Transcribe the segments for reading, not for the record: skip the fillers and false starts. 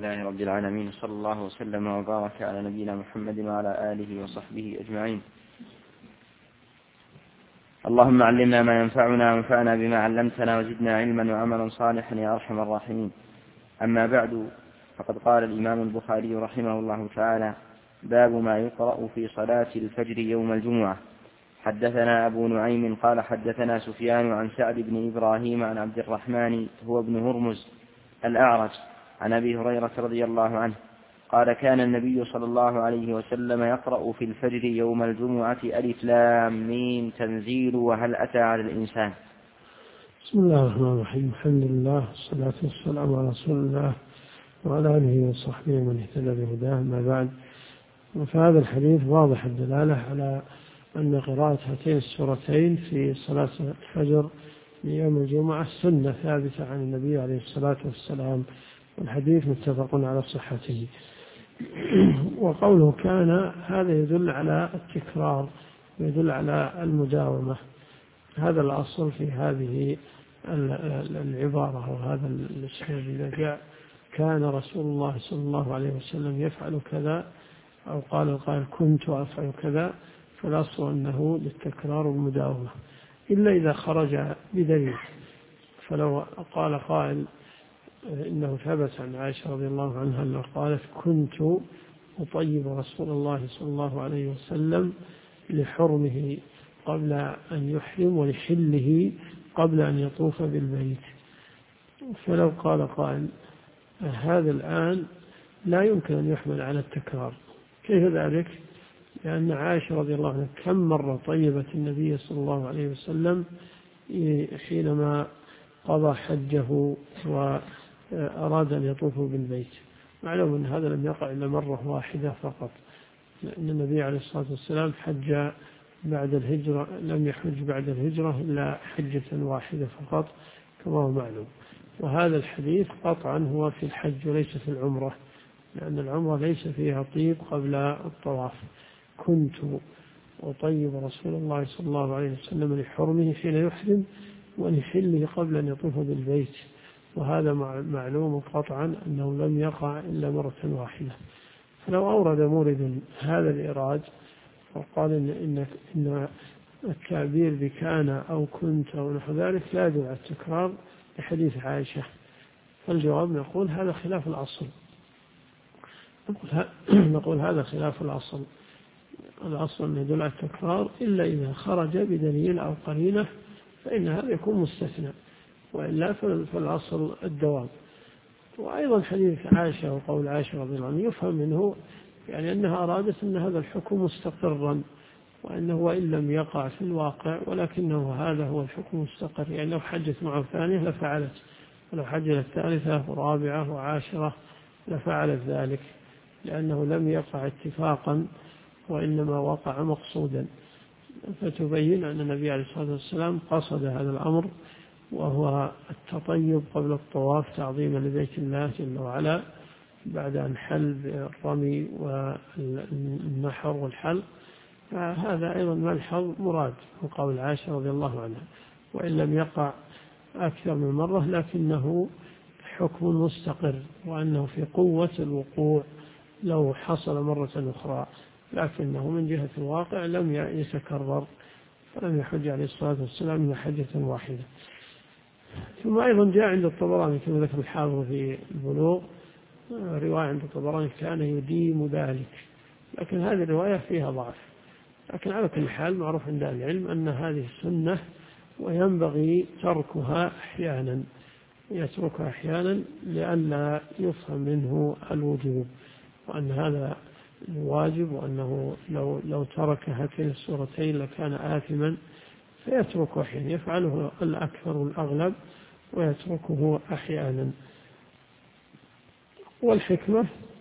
لله رب العالمين، صلى الله وسلم وبارك على نبينا محمد وعلى آله وصحبه أجمعين. اللهم علمنا ما ينفعنا وانفعنا بما علمتنا وزدنا علما وعملا صالحا يا أرحم الراحمين. أما بعد، فقد قال الإمام البخاري رحمه الله تعالى: باب ما يقرأ في صلاة الفجر يوم الجمعة. حدثنا أبو نعيم قال حدثنا سفيان عن سعد بن إبراهيم عن عبد الرحمن هو ابن هرمز الأعرج عن أبي هريرة رضي الله عنه قال: كان النبي صلى الله عليه وسلم يقرأ في الفجر يوم الجمعة ألف لام ميم تنزيل وهل أتى على الإنسان. بسم الله الرحمن الرحيم. الحمد لله والصلاة والسلام على رسول الله وعلى آله وصحبه من اهتدى بهداه. ما بعد، فهذا الحديث واضح الدلالة على أن قراءة هاتين السورتين في صلاة الفجر ليوم الجمعة سنة ثابتة عن النبي عليه الصلاة والسلام، والحديث متفق على صحته. وقوله كان هذا يدل على التكرار ويدل على المداومة. هذا الأصل في هذه العبارة وهذا الأسلوب. إذا جاء كان رسول الله صلى الله عليه وسلم يفعل كذا، أو قال القائل كنت أفعل كذا، فالأصل أنه للتكرار والمداومة، إلا إذا خرج بدليل. فلو قال قائل إنه ثبت عن عائشة رضي الله عنها أنها قالت: كنت أطيب رسول الله صلى الله عليه وسلم لحرمه قبل أن يحرم ولحله قبل أن يطوف بالبيت. فلو قال قائل هذا الآن لا يمكن أن يحمل على التكرار. كيف ذلك؟ لأن عائشة رضي الله عنها كم مرة طيبت النبي صلى الله عليه وسلم حينما قضى حجه وأراد أن يطوف بالبيت. معلوم أن هذا لم يقع إلا مرة واحدة فقط، لأن النبي عليه الصلاة والسلام حج بعد الهجرة، لم يحج بعد الهجرة إلا حجة واحدة فقط كما هو معلوم. وهذا الحديث قطعا هو في الحج وليس في العمرة، لأن العمرة ليس فيها طيب قبل الطواف. كنت أطيب رسول الله صلى الله عليه وسلم لحرمه حين يحرم ولحله قبل أن يطوف بالبيت، وهذا معلوم قطعا أنه لم يقع إلا مرة واحدة. فلو أورد مورد هذا الإيراد وقال إن التعبير بكان أو كنت أو نحو ذلك لا يدل على التكرار لحديث عائشة، فالجواب نقول هذا خلاف الأصل. نقول هذا خلاف الأصل. الأصل أن يدل على التكرار إلا إذا خرج بدليل أو قرينة، فإن هذا يكون مستثنى، وإلا فالأصل الدوام. وأيضا حديث عائشة وقول عائشة رضي الله عنها يفهم منه يعني أنها أرادت أن هذا الحكم مستقرا، وأنه وإن لم يقع في الواقع ولكنه هذا هو الحكم مستقر. يعني لو حجت معه ثانية لفعلت، ولو حجت الثالثة ورابعة وعاشرة لفعلت ذلك، لأنه لم يقع اتفاقا وإنما وقع مقصودا. فتبين أن النبي عليه الصلاة والسلام قصد هذا الأمر، وهو التطيب قبل الطواف تعظيما لبيت الله جل وعلا بعد أن حل بالرمي والنحر والحلق. فهذا أيضا ملحظ مراد من قول عائشة رضي الله عنها، وإن لم يقع أكثر من مرة لكنه حكم مستقر، وأنه في قوة الوقوع لو حصل مرة أخرى، لكنه من جهة الواقع لم يتكرر، فلم يحج عليه الصلاة والسلام إلا حجة واحدة. ثم أيضا جاء عند الطبراني كما ذكر الحافظ في البلوغ رواية عند الطبراني كان يديم ذلك، لكن هذه الرواية فيها ضعف. لكن على كل حال معروف عند العلم أن هذه السنة وينبغي تركها أحيانا، يتركها أحيانا لئلا يفهم منه الوجوب، وأن هذا واجب، وأنه لو ترك هاتين السورتين لكان آثما، فيتركه أحيانا، يفعله الأكثر والأغلب ويتركه أحيانا. والحكمة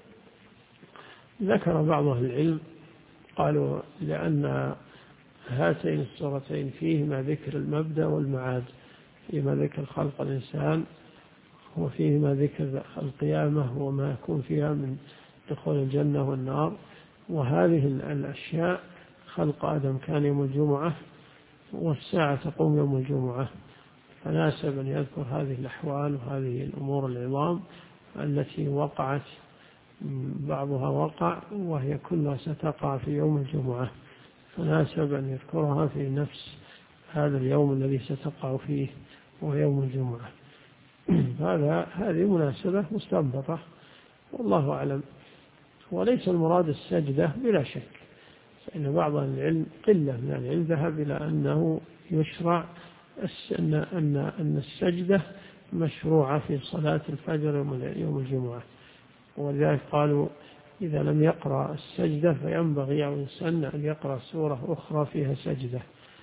ذكر بعض أهل العلم قالوا لأن هاتين السورتين فيهما ذكر المبدأ والمعاد، فيهما ذكر خلق الإنسان وفيهما ذكر القيامة وما يكون فيها من دخول الجنة والنار، وهذه الأشياء خلق آدم كان يوم الجمعة والساعة تقوم يوم الجمعة، فناسب أن يذكر هذه الأحوال وهذه الأمور العظام التي وقعت بعضها وقع وهي كلها ستقع في يوم الجمعة، فناسب أن يذكرها في نفس هذا اليوم الذي ستقع فيه وهو يوم الجمعة. هذه مناسبة مستنبطة والله أعلم. وليس المراد السجدة بلا شك، فإن بعض العلم قلة من العلم ذهب إلى أنه يشرع أن السجدة مشروعة في صلاة الفجر يوم الجمعة، ولذلك قالوا إذا لم يقرأ السجدة فينبغي على الإنسان أن يقرأ سورة أخرى فيها سجدة،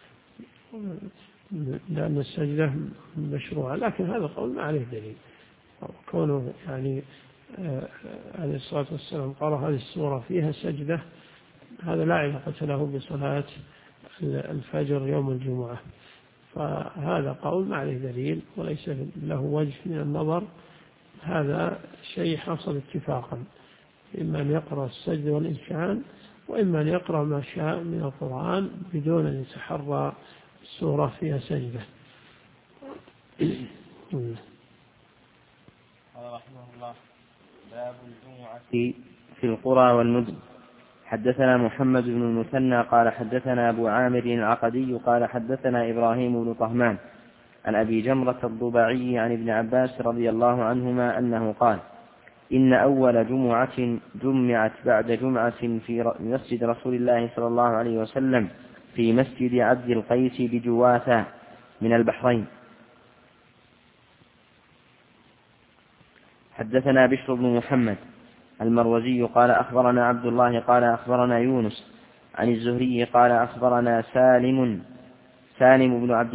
لأن السجدة مشروعة. لكن هذا قول ما عليه دليل، كونه يعني عليه الصلاة والسلام قرأ هذه السورة فيها سجدة، هذا لا علاقة له بصلاة الفجر يوم الجمعة، فهذا قول ما عليه دليل وليس له وجه من النظر. هذا شيء حصل اتفاقا، إما أن يقرأ السجد والإنشان، وإما أن يقرأ ما شاء من القرآن بدون أن يتحرى السورة فيها سجدة. قال رحمه الله: باب الجمعة في القرى والمدن. حدثنا محمد بن المثنى قال حدثنا أبو عامر العقدي قال حدثنا إبراهيم بن طهمان عن أبي جمرة الضبعي عن ابن عباس رضي الله عنهما أنه قال: إن أول جمعة جمعت بعد جمعة في مسجد رسول الله صلى الله عليه وسلم في مسجد عبد القيس بجواثة من البحرين. حدثنا بشر بن محمد المروزي قال أخبرنا عبد الله قال أخبرنا يونس عن الزهري قال أخبرنا سالم بن عبد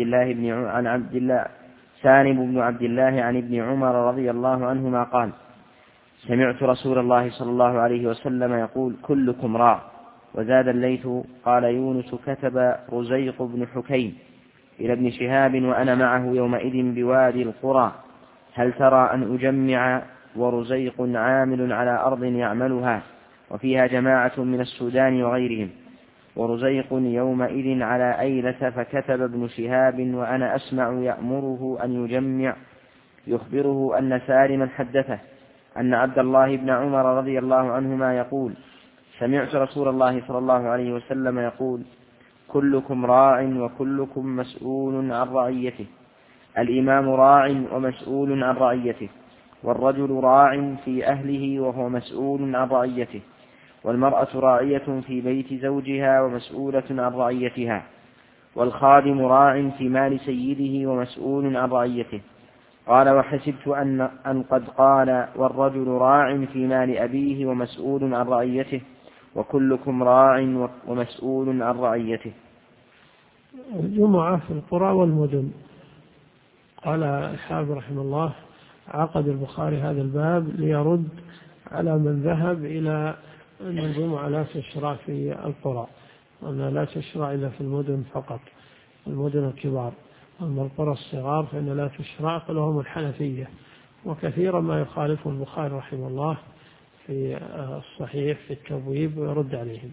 الله عن ابن عمر رضي الله عنهما قال: سمعت رسول الله صلى الله عليه وسلم يقول: كلكم راع. وزاد الليث قال يونس: كتب رزيق بن حكيم إلى ابن شهاب وأنا معه يومئذ بوادي القرى: هل ترى أن أجمع ورزيق عامل على أرض يعملها وفيها جماعة من السودان وغيرهم، ورزيق يومئذ على أيلة. فكتب ابن شهاب وأنا أسمع يأمره أن يجمع، يخبره أن سالما حدثه أن عبد الله بن عمر رضي الله عنهما يقول: سمعت رسول الله صلى الله عليه وسلم يقول: كلكم راع وكلكم مسؤول عن رعيته. الإمام راع ومسؤول عن رعيته، والرجل راع في أهله وهو مسؤول عن رعيته، والمرأة راعية في بيت زوجها ومسؤولة عن رعيتها، والخادم راع في مال سيده ومسؤول عن رعيته. قال: وحسبت أن قد قال: والرجل راع في مال أبيه ومسؤول عن رعيته، وكلكم راع ومسؤول عن رعيته. الجمعة في القرى والمدن. قال الحافظ رحمه الله: عقد البخاري هذا الباب ليرد على من ذهب إلى أن الجمعة لا تشرع في القرى، وأنها لا تشرع إلا في المدن فقط، المدن الكبار. أما القرى الصغار فإن لا تشرع، فلهم الحنفية، وكثيرا ما يخالف البخاري رحمه الله في الصحيح في التبويب ويرد عليهم.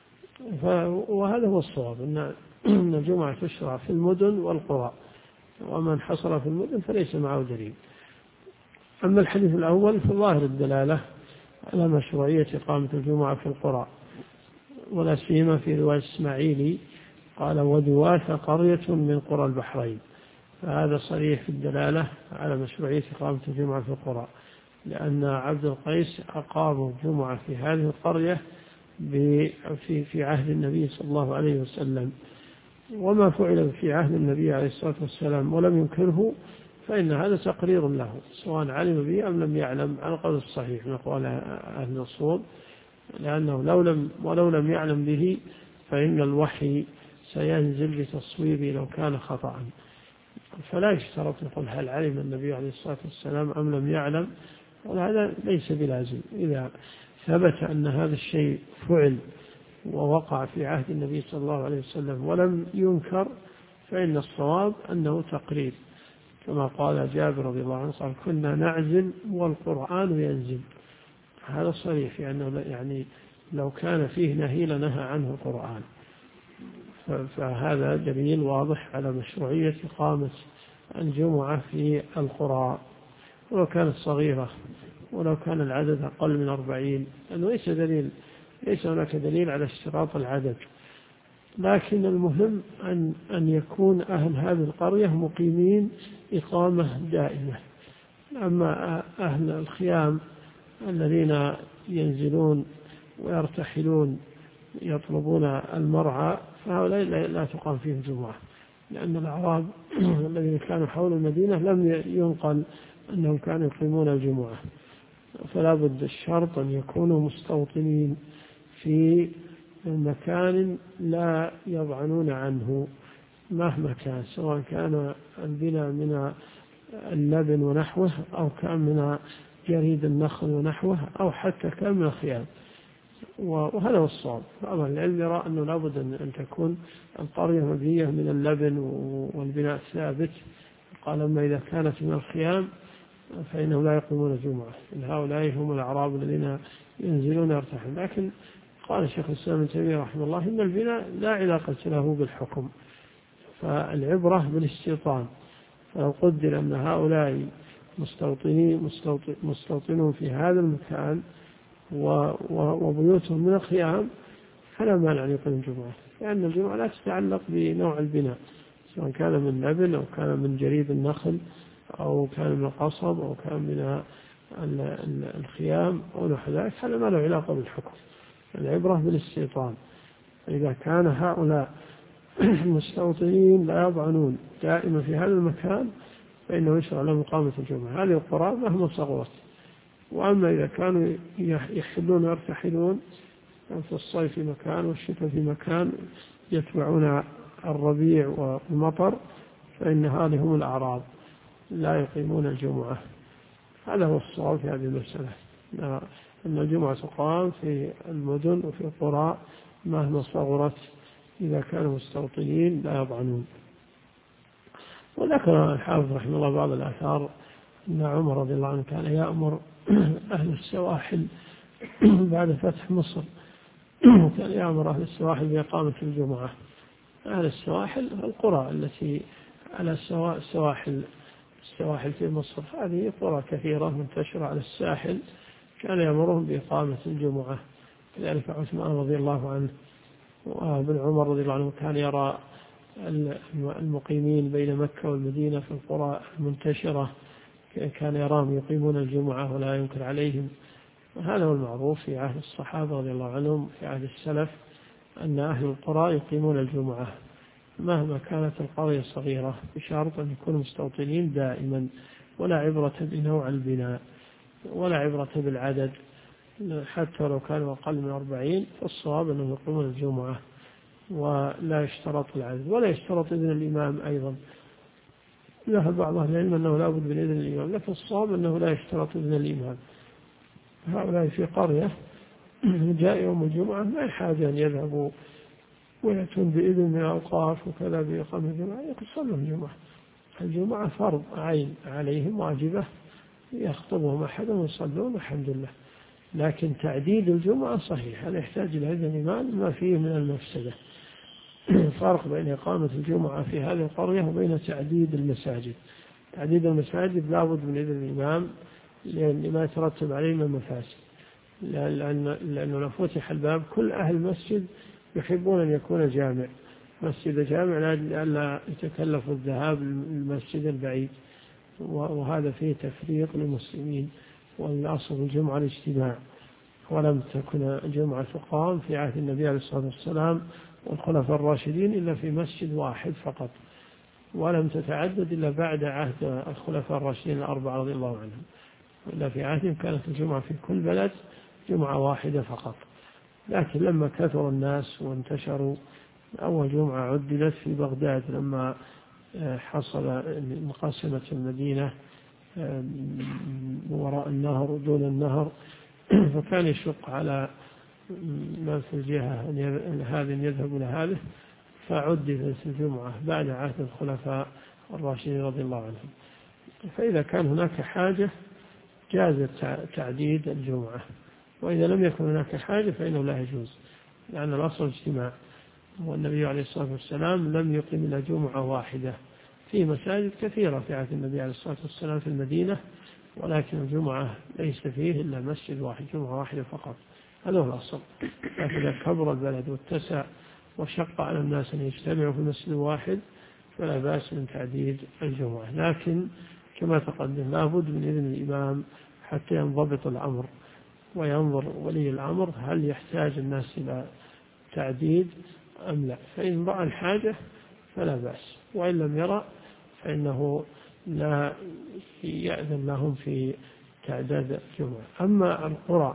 وهذا هو الصواب، أن الجمعة تشرع في المدن والقرى، ومن حصل في المدن فليس معه دليل. أما الحديث الأول فظاهر الدلالة على مشروعية إقامة الجمعة في القرى، ولا سيما في رواية إسماعيلي قال: ودواث قرية من قرى البحرين. فهذا صريح في الدلالة على مشروعية إقامة الجمعة في القرى، لأن عبد القيس أقام الجمعة في هذه القرية في عهد النبي صلى الله عليه وسلم، وما فعل في عهد النبي عليه الصلاة والسلام ولم ينكره فإن هذا تقرير له، سواء علم به أم لم يعلم، على القول الصحيح من أقوال أهل الأصول، لأنه ولو لم يعلم به فإن الوحي سينزل بتصويبه لو كان خطأ. فلا يشترط نقول هل علم النبي عليه الصلاة والسلام أم لم يعلم، وهذا ليس بلازم. إذا ثبت أن هذا الشيء فعل ووقع في عهد النبي صلى الله عليه وسلم ولم ينكر فإن الصواب أنه تقرير، كما قال جابر رضي الله عنه قال: كنا نعزل والقرآن ينزل. هذا صريح، يعني لو كان فيه نهي لنهى عنه القرآن. فهذا دليل واضح على مشروعية إقامة الجمعة في القرى، ولو كانت صغيرة ولو كان العدد أقل من 40، لأنه ليس هناك دليل على اشتراط العدد. لكن المهم أن يكون أهل هذه القرية مقيمين إقامة دائمة. أما أهل الخيام الذين ينزلون ويرتحلون يطلبون المرعى فهؤلاء لا تقام فيهم جمعة، لأن الأعراب الذين كانوا حول المدينة لم ينقل أنهم كانوا يقيمون الجمعة. فلا بد الشرط أن يكونوا مستوطنين في مكان لا يضعنون عنه مهما كان، سواء كان البناء من اللبن ونحوه، أو كان من جريد النخل ونحوه، أو حتى كان من الخيام. وهذا هو الصواب. بعض العلم يرى أنه لابد أن تكون القرية مبنية من اللبن والبناء ثابت. قال أما إذا كانت من الخيام فإنهم لا يقيمون الجمعة، إن هؤلاء هم الأعراب الذين ينزلون يرتحلون. لكن قال شيخ الإسلام ابن تيمية رحمه الله إن البناء لا علاقة له بالحكم، فالعبرة بالاستيطان. فلو قدر أن هؤلاء مستوطنون في هذا المكان وبيوتهم من الخيام فلا مانع أن يقيم الجمعة، لأن الجمعة لا تتعلق بنوع البناء، سواء كان من لبن أو كان من جريد النخل أو كان من القصب أو كان من الخيام أو نحو ذلك، هذا ما له علاقة بالحكم. العبرة بالاستيطان. إذا كان هؤلاء مستوطنين لا يضعنون دائما في هذا المكان فإنه يشرع لهم إقامة الجمعة، هذه القرى مهما صغرت. وأما إذا كانوا يحلون ويرتحلون في الصيف في مكان والشتاء في مكان يتبعون الربيع والمطر فإن هذه هم الأعراب لا يقيمون الجمعة. هذا هو الصواب في هذه المسألة، أن الجمعة تقام في المدن وفي القرى مهما صغرت إذا كانوا مستوطنين لا يضعنون. وذكر الحافظ رحمه الله بعض الآثار أن عمر رضي الله عنه كان يأمر أهل السواحل بعد فتح مصر، كان يأمر أهل السواحل بإقامة الجمعة. أهل السواحل القرى التي على السواحل في مصر، هذه قرى كثيرة منتشرة على الساحل، كان يأمرهم بإقامة الجمعة. كذلك عثمان رضي الله عنه وابن عمر رضي الله عنه كان يرى المقيمين بين مكة والمدينة في القرى المنتشرة كان يراهم يقيمون الجمعة ولا ينكر عليهم. وهذا هو المعروف في عهد الصحابة رضي الله عنهم في عهد السلف، أن أهل القرى يقيمون الجمعة مهما كانت القرية صغيرة، بشرط أن يكونوا مستوطنين دائما، ولا عبرة بنوع البناء ولا عبرة بالعدد، حتى لو كانوا أقل من 40 فالصواب أنهم يقيمون الجمعة ولا يشترط العدد ولا يشترط إذن الإمام أيضا. ذهب بعض أهل العلم أنه لا بد من إذن الإمام، لكن الصواب أنه لا يشترط إذن الإمام. هؤلاء في قرية جاء يوم الجمعة ما يحاجة أن يذهبوا ويأتون بإذن من الأوقاف وكذا بإقامة الجمعة، يصلوا الجمعة. الجمعة فرض عين عليهم واجبة، يخطبهم أحد ويصلون الحمد لله. لكن تعديد الجمعة صحيح، هل يحتاج إلى إذن الإمام ما فيه من المفسدة. فرق بين إقامة الجمعة في هذه القرية وبين تعديد المساجد. تعديد المساجد لا بد من إذن الإمام لأن ما يترتب عليه من المفاسد، لأنه لو فتح الباب كل أهل المسجد يحبون أن يكون جامع، مسجد جامع لا يتكلف الذهاب للمسجد البعيد، وهذا فيه تفريق للمسلمين. والأصل الجمعة الاجتماع، ولم تكن الجمعة تقام في عهد النبي عليه الصلاة والسلام والخلفاء الراشدين إلا في مسجد واحد فقط، ولم تتعدد إلا بعد عهد الخلفاء الراشدين الأربعة رضي الله عنهم، إلا في عهدهم كانت الجمعة في كل بلد جمعة واحدة فقط. لكن لما كثر الناس وانتشروا، أول جمعة عدلت في بغداد لما حصل مقاسمة المدينة وراء النهر ودون النهر، فكان يشق على من في الجهة هذه يذهب إلى هذه، فعدلت الجمعة بعد عهد الخلفاء الراشدين رضي الله عنهم. فإذا كان هناك حاجة جاز تعديد الجمعة، وإذا لم يكن هناك حاجة فإنه لا يجوز، لأن الأصل اجتماع. والنبي عليه الصلاة والسلام لم يقم إلا جمعة واحدة في مساجد كثيرة في عهد النبي عليه الصلاة والسلام في المدينة، ولكن الجمعة ليس فيه إلا مسجد واحد، جمعة واحدة فقط، هذا هو الأصل. لكن إذا كبر البلد واتسع وشق على الناس أن يجتمعوا في مسجد واحد فلا بأس من تعديد الجمعة، لكن كما تقدم لا بد من إذن الإمام حتى ينضبط الأمر وينظر ولي الأمر هل يحتاج الناس إلى تعديد أم لا، فإن رأى الحاجة فلا بأس، وإن لم يرى فإنه لا يأذن لهم في تعداد الجمعة. أما القرى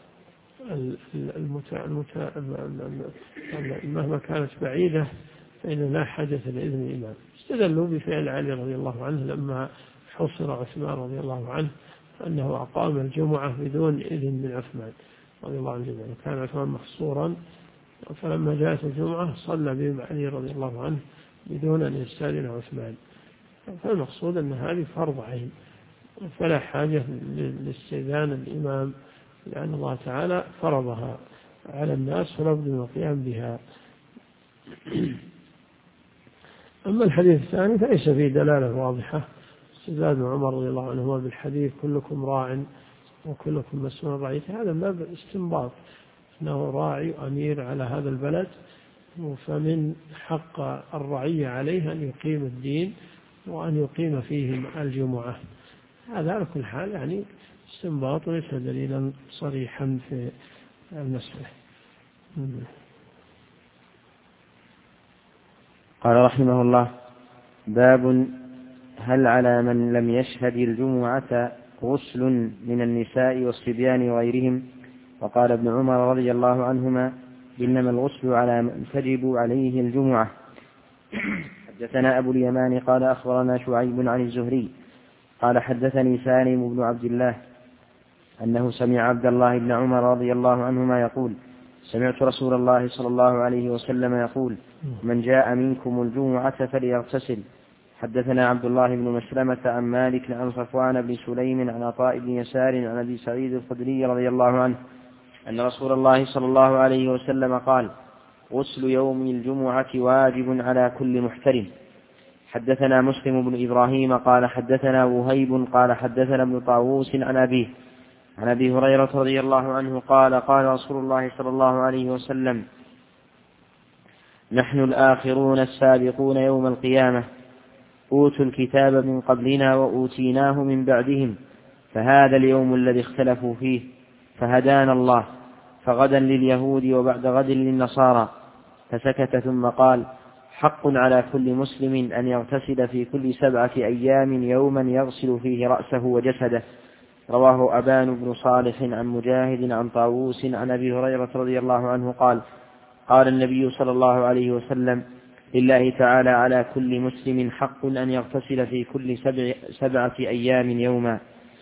مهما كانت بعيدة فإن لا حاجة لإذن الإمام. استدلوا بفعل علي رضي الله عنه لما حصر عثمان رضي الله عنه أنه أقام الجمعة بدون إذن من عثمان رضي الله عنه، وكان عثمان محصورا، فلما جاءت الجمعة صلى بهم علي رضي الله عنه بدون أن يستأذن عثمان. فالمقصود أن هذه فرض عين فلا حاجة لاستئذان الإمام، لأن الله تعالى فرضها على الناس فلا بد من القيام بها. أما الحديث الثاني فليس فيه دلالة واضحة. استدلال ابن عمر رضي الله عنهما بالحديث كلكم راع وكلكم مسؤول عن رعيته، هذا باب الاستنباط أنه راعي وأمير على هذا البلد، فمن حق الرعية عليه أن يقيم الدين وأن يقيم فيهم الجمعة. هذا على كل حال يعني استنباط وليس دليلا صريحا في المسألة. قال رحمه الله: باب هل على من لم يشهد الجمعة غسل من النساء والصبيان وغيرهم؟ وقال ابن عمر رضي الله عنهما: إنما الغسل على من تجب عليه الجمعة. حدثنا أبو اليمان قال أخبرنا شعيب عن الزهري قال حدثني سالم بن عبد الله أنه سمع عبد الله بن عمر رضي الله عنهما يقول: سمعت رسول الله صلى الله عليه وسلم يقول: من جاء منكم الجمعة فليغتسل. حدثنا عبد الله بن مسلمة عن مالك عن صفوان بن سليم عن عطاء بن يسار عن أبي سعيد الخدري رضي الله عنه أن رسول الله صلى الله عليه وسلم قال: غسل يوم الجمعة واجب على كل محترم. حدثنا مسلم بن إبراهيم قال حدثنا وهيب قال حدثنا ابن طاووس عن أبي هريرة رضي الله عنه قال: قال رسول الله صلى الله عليه وسلم: نحن الآخرون السابقون يوم القيامة، أوتوا الكتاب من قبلنا وأوتيناه من بعدهم، فهذا اليوم الذي اختلفوا فيه، فهدانا الله، فغدا لليهود وبعد غد للنصارى. فسكت ثم قال: حق على كل مسلم أن يغتسل في كل 7 أيام يوما يغسل فيه رأسه وجسده. رواه أبان بن صالح عن مجاهد عن طاووس عن أبي هريرة رضي الله عنه قال: قال النبي صلى الله عليه وسلم: لله تعالى على كل مسلم حق أن يغتسل في كل 7 أيام يوما.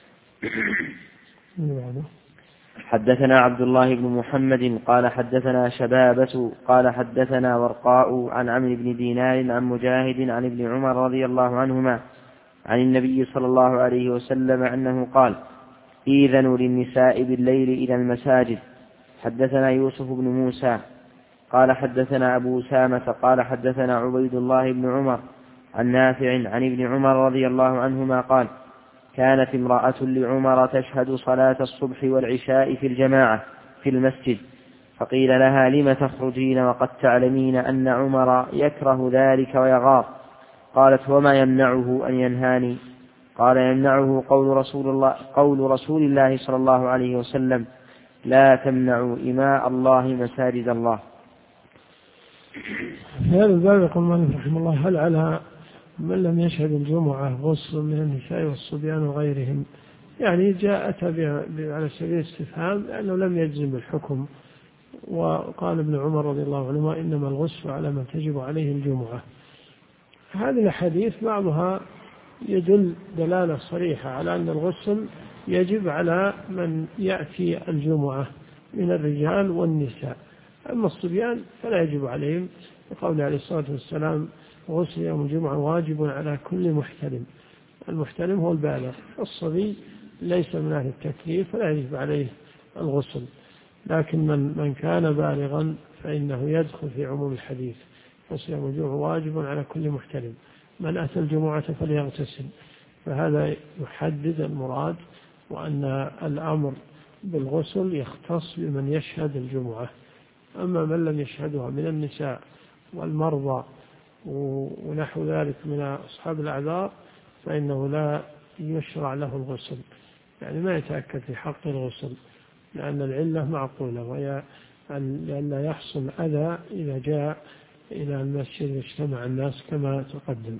حدثنا عبد الله بن محمد قال حدثنا شبابة قال حدثنا ورقاء عن عمرو بن دينار عن مجاهد عن ابن عمر رضي الله عنهما عن النبي صلى الله عليه وسلم أنه قال: إيذنوا للنساء بالليل إلى المساجد. حدثنا يوسف بن موسى قال حدثنا أبو أسامة قال حدثنا عبيد الله بن عمر عن نافع عن ابن عمر رضي الله عنهما قال: كانت امرأة لعمر تشهد صلاة الصبح والعشاء في الجماعة في المسجد، فقيل لها: لم تخرجين وقد تعلمين أن عمر يكره ذلك ويغار؟ قالت: وما يمنعه أن ينهاني؟ قال: يمنعه قول رسول الله صلى الله عليه وسلم: لا تمنعوا إماء الله مساجد الله. في هذا الباب يقول مالك رحمه الله: هل على من لم يشهد الجمعة غسل من النساء والصبيان وغيرهم؟ يعني جاءت على سبيل الاستفهام لأنه لم يجزم بالحكم. وقال ابن عمر رضي الله عنهما: إنما الغسل على من تجب عليه الجمعة. هذه الحديث بعضها يدل دلالة صريحة على أن الغسل يجب على من يأتي الجمعة من الرجال والنساء، أما الصبيان فلا يجب عليهم، لقوله عليه الصلاة والسلام: غسل يوم الجمعة واجب على كل محتلم. المحتلم هو البالغ، الصبي ليس من أهل التكليف فلا يجب عليه الغسل، لكن من كان بالغا فإنه يدخل في عموم الحديث. غسل يوم الجمعة واجب على كل محتلم، من أتى الجمعة فليغتسل، فهذا يحدد المراد وأن الأمر بالغسل يختص بمن يشهد الجمعة، أما من لم يشهدها من النساء والمرضى ونحو ذلك من أصحاب الأعذار فإنه لا يشرع له الغسل، يعني ما يتأكد في حق الغسل، لأن العلة معقولة، وهي لئلا يحصل أذى إذا جاء إلى المسجد واجتمع الناس كما تقدم.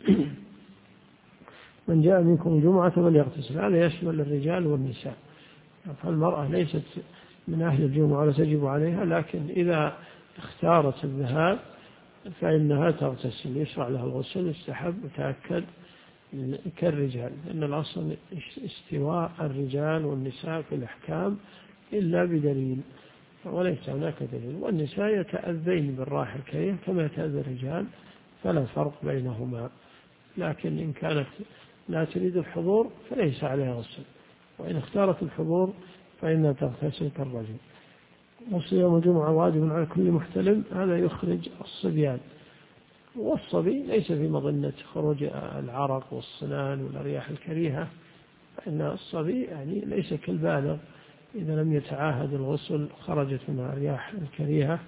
من جاء منكم جمعة فليغتسل، هذا يشمل الرجال والنساء، فالمرأة ليست من أهل الجمعة ولا تجب عليها، لكن إذا اختارت الذهاب فإنها تغتسل، يشرع لها الغسل، يستحب وتأكد كالرجال، لأن الأصل استواء الرجال والنساء في الأحكام إلا بدليل، وليس هناك دليل، والنساء يتأذين بالراحة الكريهة كما يتأذى الرجال، فلا فرق بينهما، لكن إن كانت لا تريد الحضور فليس عليها غسل، وإن اختارت الحضور فإنها تغتسل كالرجل. وصيام الجمعة واجب على كل محتلم، هذا يخرج الصبيان، والصبي ليس في مظنة خروج العرق والصنان والرياح الكريهة، فإن الصبي يعني ليس كالبالغ، إذا لم يتعاهد الغسل خرجت منها الرياح الكريهة.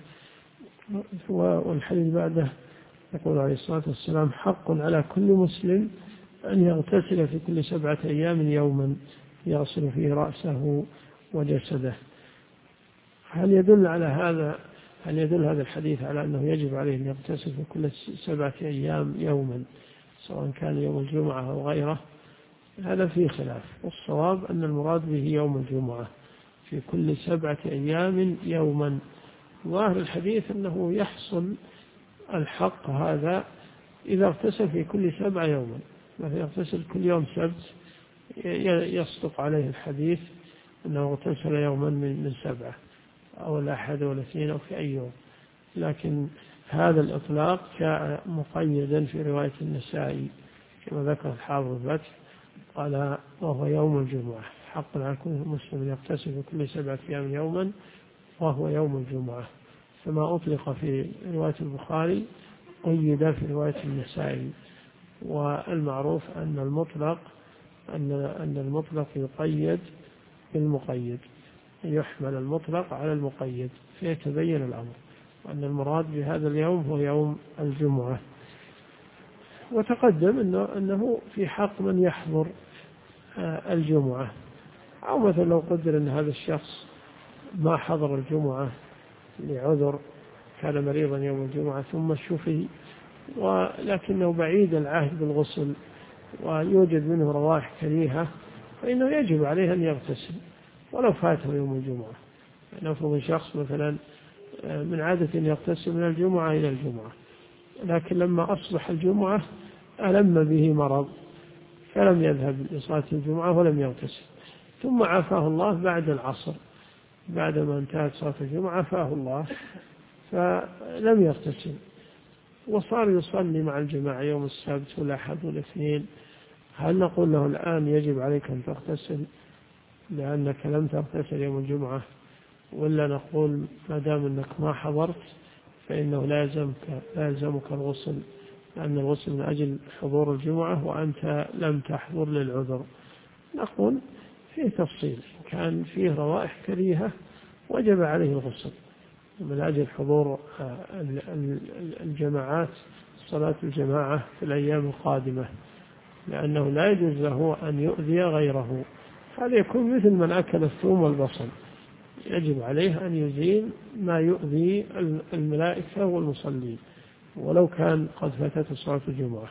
والحديث بعده يقول عليه الصلاة والسلام: حق على كل مسلم أن يغتسل في كل 7 أيام يوما يغسل فيه رأسه وجسده. هل يدل هذا الحديث على أنه يجب عليه أن يغتسل في كل 7 أيام يوما سواء كان يوم الجمعة أو غيره؟ هذا فيه خلاف، والصواب أن المراد به يوم الجمعة في كل 7 أيام يوما، ظاهر الحديث أنه يحصل الحق هذا إذا اغتسل في كل 7 يوما، مثلا يغتسل كل يوم سبت يصدق عليه الحديث أنه اغتسل يوما من 7 أو الأحد أو الاثنين أو في أي يوم، لكن هذا الإطلاق جاء مقيدا في رواية النسائي كما ذكر الحافظ الفتح، قال: وهو يوم الجمعة، حق على كل مسلم يغتسل في كل 7 أيام يوما وهو يوم الجمعة، فما أطلق في رواية البخاري قيد في رواية النسائي، والمعروف أن المطلق يقيد بالمقيد، يحمل المطلق على المقيد فيتبين الأمر، وأن المراد بهذا اليوم هو يوم الجمعة. وتقدم أنه في حق من يحضر الجمعة، أو مثلا لو قدر أن هذا الشخص ما حضر الجمعة لعذر، كان مريضا يوم الجمعة ثم شفي ولكنه بعيد العهد بالغسل ويوجد منه روائح كريهة، فإنه يجب عليه أن يغتسل ولو فاته يوم الجمعة. نفرض شخص مثلا من عادة يغتسل من الجمعة إلى الجمعة، لكن لما أصبح الجمعة ألم به مرض فلم يذهب لصلاة الجمعة ولم يغتسل، ثم عافاه الله بعد العصر بعدما انتهت صلاة الجمعة، عافاه الله فلم يغتسل وصار يصلي مع الجماعة يوم السبت والأحد والاثنين، هل نقول له الآن يجب عليك أن تغتسل لأنك لم تغتسل يوم الجمعة، ولا نقول ما دام أنك ما حضرت فإنه لا يلزمك الغسل، لأن الغسل من أجل حضور الجمعة وأنت لم تحضر للعذر؟ نقول فيه تفصيل، كان فيه روائح كريهة وجب عليه الغسل من أجل حضور الجماعات، صلاة الجماعة في الأيام القادمة، لأنه لا يجوز له أن يؤذي غيره، هذا يكون مثل من أكل الثوم والبصل، يجب عليه أن يزيل ما يؤذي الملائكة والمصلين ولو كان قد فاتت صلاة الجمعة.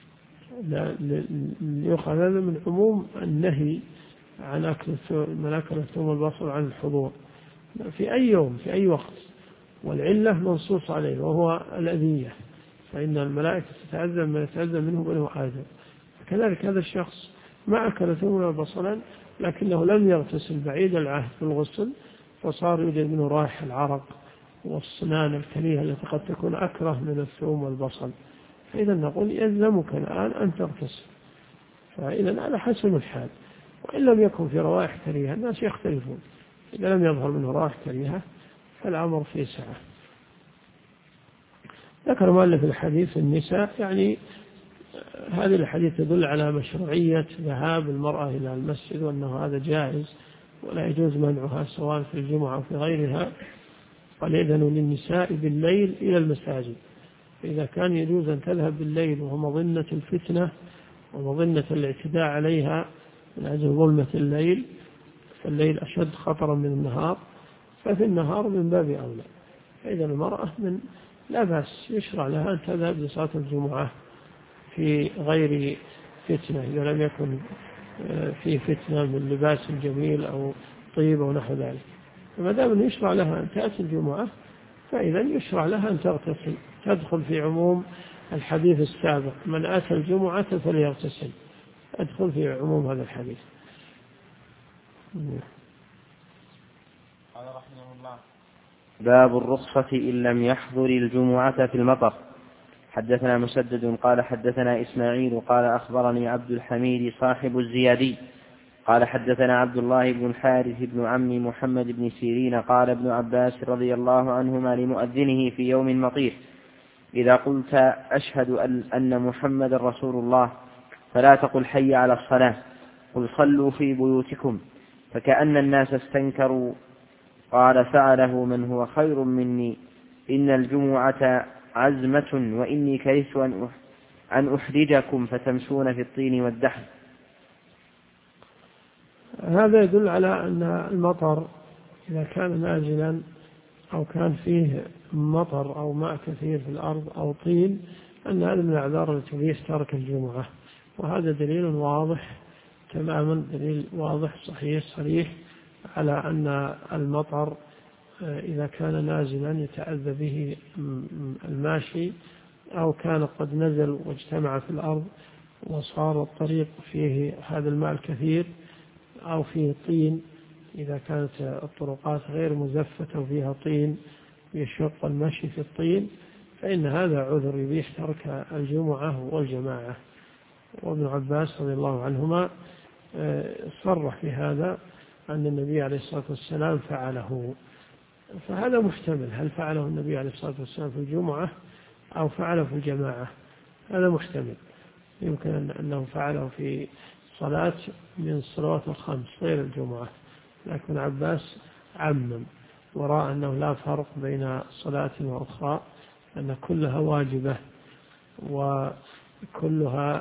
يؤخذ هذا من عموم النهي عن أكل الثوم والبصل عن الحضور في أي يوم في أي وقت، والعلة منصوص عليه وهو الأذية، فإن الملائكة تتأذى ما يتأذى منه بنو آدم، كذلك هذا الشخص ما أكل ثوما وبصلا لكنه لم يغتسل بعيد العهد بالغسل، فصار يوجد منه رائحة العرق والصنان الكريهة التي قد تكون أكره من الثوم والبصل، فإذا نقول يلزمك الآن أن تغتسل، فإذا على حسب الحال، وإن لم يكن في روائح كريهة الناس يختلفون، إذا لم يظهر منه روائح كريهة فالأمر في سعة. ذكر مؤلف الحديث النساء، يعني هذه الحديث تدل على مشروعية ذهاب المرأة إلى المسجد، وأنه هذا جائز ولا يجوز منعها سواء في الجمعة أو في غيرها. قال إذن للنساء بالليل إلى المساجد. فإذا كان يجوز أن تذهب بالليل وهو مظنة الفتنة ومظنة الاعتداء عليها من أجل ظلمة الليل، فالليل أشد خطرا من النهار، ففي النهار من باب أولى. فإذا المرأة لا بأس يشرع لها أن تذهب لصلاة الجمعة في غير فتنة، إذا لم يكن في فتنة من لباس جميل أو طيب أو نحو ذلك. فما دام يشرع لها أن تأتي الجمعة، فإذا يشرع لها أن تغتسل، تدخل في عموم الحديث السابق من أتى الجمعة فليغتسل، أدخل في عموم هذا الحديث. قال رحمه الله: باب الرخصة إن لم يحضر الجمعة في المطر. حدثنا مسدد قال حدثنا إسماعيل قال أخبرني عبد الحميد صاحب الزيادي قال حدثنا عبد الله بن الحارث بن عم محمد بن سيرين قال ابن عباس رضي الله عنهما لمؤذنه في يوم مطير: إذا قلت أشهد أن محمد رسول الله فلا تقل حي على الصلاة، قل صلوا في بيوتكم. فكأن الناس استنكروا. قال: فعله من هو خير مني، إن الجمعة عزمة وإني كرهت أن أحرجكم فتمشون في الطين والدحل. هذا يدل على أن المطر إذا كان نازلا أو كان فيه مطر أو ماء كثير في الأرض أو طين، أن هذا من الأعذار التي تبيح ترك الجمعة. وهذا دليل واضح تماما، دليل واضح صحيح صريح على أن المطر إذا كان نازلا يتأذى به الماشي، أو كان قد نزل واجتمع في الأرض وصار الطريق فيه هذا الماء الكثير، أو فيه طين، إذا كانت الطرقات غير مزفة وفيها طين يشق المشي في الطين، فإن هذا عذر يبيح ترك الجمعة والجماعة. وابن عباس رضي الله عنهما صرح في هذا أن النبي عليه الصلاة والسلام فعله. فهذا محتمل، هل فعله النبي عليه الصلاة والسلام في الجمعة أو فعله في الجماعة؟ هذا محتمل، يمكن أنه فعله في صلاة من الصلوات الخمس غير الجمعة، لكن عباس عمم ورأى أنه لا فرق بين صلاة وأخرى، أن كلها واجبة وكلها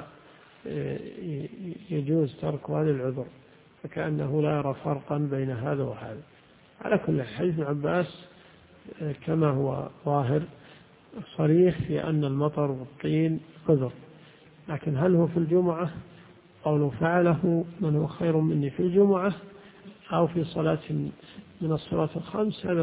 يجوز ترك هذا العذر، فكأنه لا يرى فرقا بين هذا وهذا. على كل حديث ابن عباس كما هو ظاهر صريح في أن المطر والطين عذر، لكن هل هو في الجمعة قوله فعله من هو خير مني في الجمعة أو في صلاة من الصلاة الخمس؟ هذا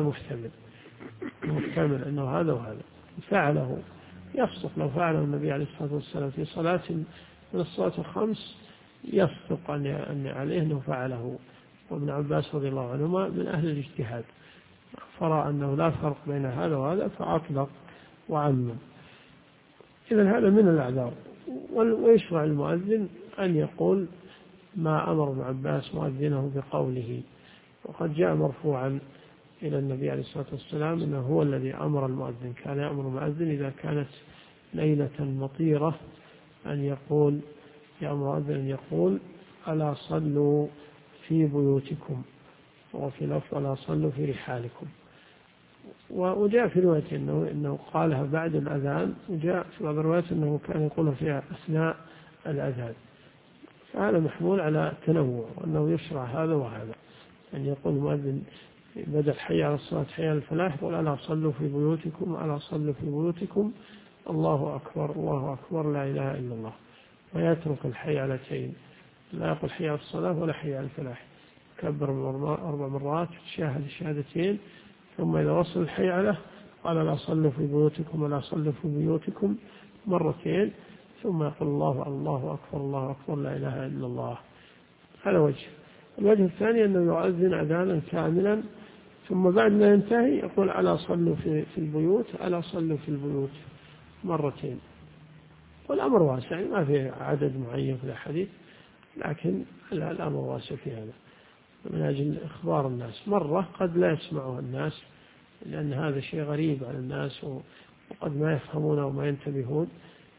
محتمل أنه هذا وهذا. فعله يصدق، لو فعله النبي عليه الصلاة والسلام في صلاة من الصلاة الخمس يصدق أن عليه أنه فعله. وابن عباس رضي الله عنهما من أهل الاجتهاد، فرأى أنه لا فرق بين هذا وهذا فأطلق وعمم. إذن هذا من الأعذار. ويشرع المؤذن أن يقول ما أمر ابن عباس مؤذنه بقوله. وقد جاء مرفوعا إلى النبي عليه الصلاة والسلام أنه هو الذي أمر المؤذن، كان يأمر المؤذن إذا كانت ليلة مطيرة أن يقول يأمر المؤذن أن يقول: ألا صلوا في بيوتكم، وفي لفظ: ألا صلوا في رحالكم. وجاء في رواية أنه قالها بعد الأذان، وجاء في بعض الروايات أنه كان يقولها فيها أثناء الأذان. فهذا محمول على التنوع، وأنه يشرع هذا وهذا، أن يقول المؤذن بدل حي على الصلاة حي على الفلاح يقول: ألا صلوا في بيوتكم، ألا صلوا في بيوتكم، الله أكبر الله أكبر لا إله إلا الله، ويترك الحي على تين، لا يقول حي على الصلاة ولا حي على الفلاح، كبر 4 مرات، شاهد الشهادتين، ثم إذا وصل الحي عليه قال: لا صلوا في بيوتكم ولا صلوا في بيوتكم مرتين، ثم يقول: الله أكبر الله أكبر لا إله إلا الله. هذا وجه. الوجه الثاني أنه يؤذن أذانا كاملا، ثم بعد ما ينتهي يقول: ألا صلوا في البيوت، ألا صلوا في البيوت مرتين. والأمر واسع، ما في عدد معين في الحديث، لكن الأمر واسع في هذا من أجل إخبار الناس. مرة قد لا يسمعها الناس لأن هذا شيء غريب على الناس وقد ما يفهمونه وما ينتبهون،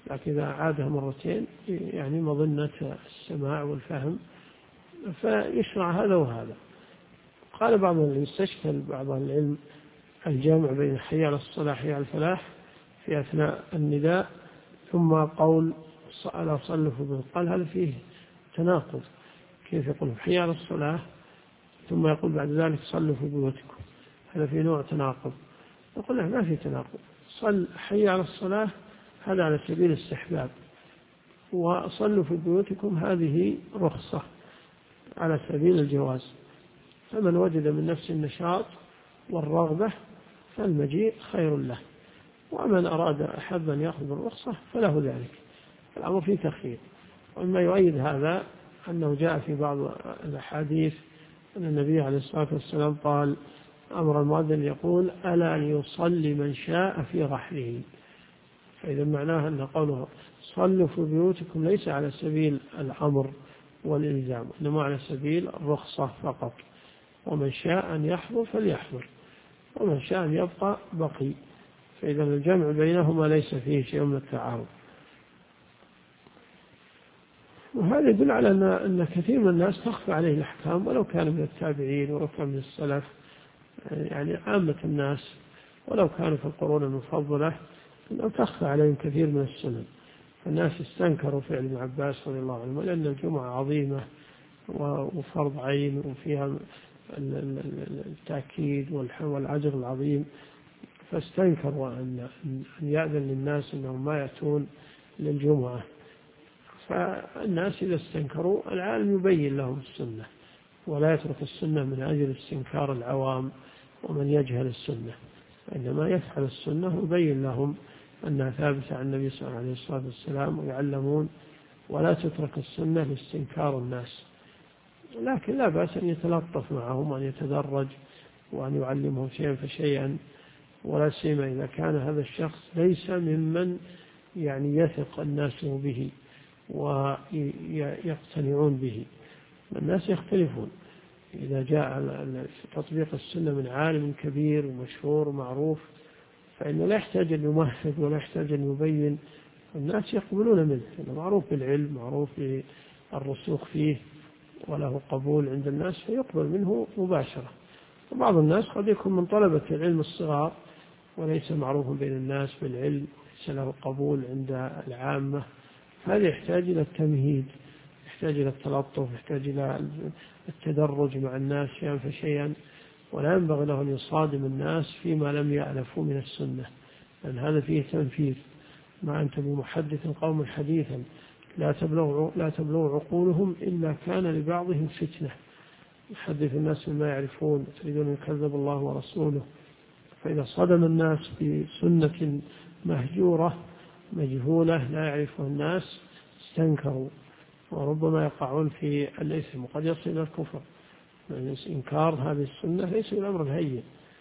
لكن إذا عادها مرتين يعني مظنة السماع والفهم فيشرع هذا وهذا. قال بعض يستشكل بعض العلم الجامع بين حي على الصلاة حي على الفلاح في أثناء النداء ثم قول ألا صلوا في بيوتكم، قال هذا فيه تناقض، كيف يقول حي على الصلاة ثم يقول بعد ذلك صلوا في بيوتكم، هذا فيه نوع تناقض. يقول له ما في تناقض، صل حي على الصلاة هذا على سبيل الاستحباب، وصلوا في بيوتكم هذه رخصة على سبيل الجواز، فمن وجد من نفس النشاط والرغبة فالمجيء خير له، ومن أراد أحب أن يأخذ الرخصة فله ذلك، الأمر فيه تخيير. وما يؤيد هذا أنه جاء في بعض الأحاديث أن النبي عليه الصلاة والسلام قال أمر المؤذن يقول ألا ليصلي من شاء في رحله، فإذا معناها أن قوله صلوا في بيوتكم ليس على سبيل الأمر والإلزام، إنما على سبيل الرخصة فقط، ومن شاء أن يحضر فليحضر ومن شاء أن يبقى بقي، فإذا الجمع بينهما ليس فيه شيء من التعارض. وهذا يدل على أن كثير من الناس تخفى عليه الأحكام ولو كان من التابعين ولو كان من السلف، يعني عامة الناس ولو كانوا في القرون المفضلة أنه تخفى عليهم كثير من السنن. الناس استنكروا فعل ابن عباس رضي الله عنه لأن الجمعة عظيمة وفرض عين وفيها التأكيد والعجر العظيم، فاستنكروا أن يأذن للناس أنهم ما يأتون للجمعة. فالناس إذا استنكروا العالم يبين لهم السنة ولا يترك السنة من أجل استنكار العوام ومن يجهل السنة، إنما يفعل السنة ويبين لهم أنها ثابتة عن النبي صلى الله عليه وسلم ويعلمون، ولا تترك السنة لاستنكار الناس. لكن لا بأس أن يتلطف معهم وأن يتدرج وأن يعلمهم شيئا فشيئا، ولا سيما إذا كان هذا الشخص ليس ممن يعني يثق الناس به ويقتنعون به. الناس يختلفون، إذا جاء تطبيق السنة من عالم كبير ومشهور ومعروف فإنه لا يحتاج أن يمهد ولا يحتاج أن يبين، الناس يقبلون منه، إنه معروف بالعلم معروف بالرسوخ فيه وله قبول عند الناس فيقبل منه مباشرة. وبعض الناس قد يكون من طلبة العلم الصغار وليس معروف بين الناس بالعلم، ليس له قبول عند العامة، هذا يحتاج إلى التمهيد، يحتاج إلى التلطف، يحتاج إلى التدرج مع الناس شيئا فشيئا، ولا ينبغي له أن يصادم الناس فيما لم يألفوا من السنة، لأن هذا فيه تنفيذ. ما أنت بمحدث قوم حديثا لا تبلغ عقولهم إلا كان لبعضهم فتنة، يحدث الناس بما يعرفون تريدون أن يكذب الله ورسوله. فإذا صدم الناس بسنة مهجورة مجهولة لا يعرفها الناس استنكروا، وربما يقعون في الإثم وقد يصل إلى الكفر، يعني إنكار هذه السنة ليس بالأمر الهين،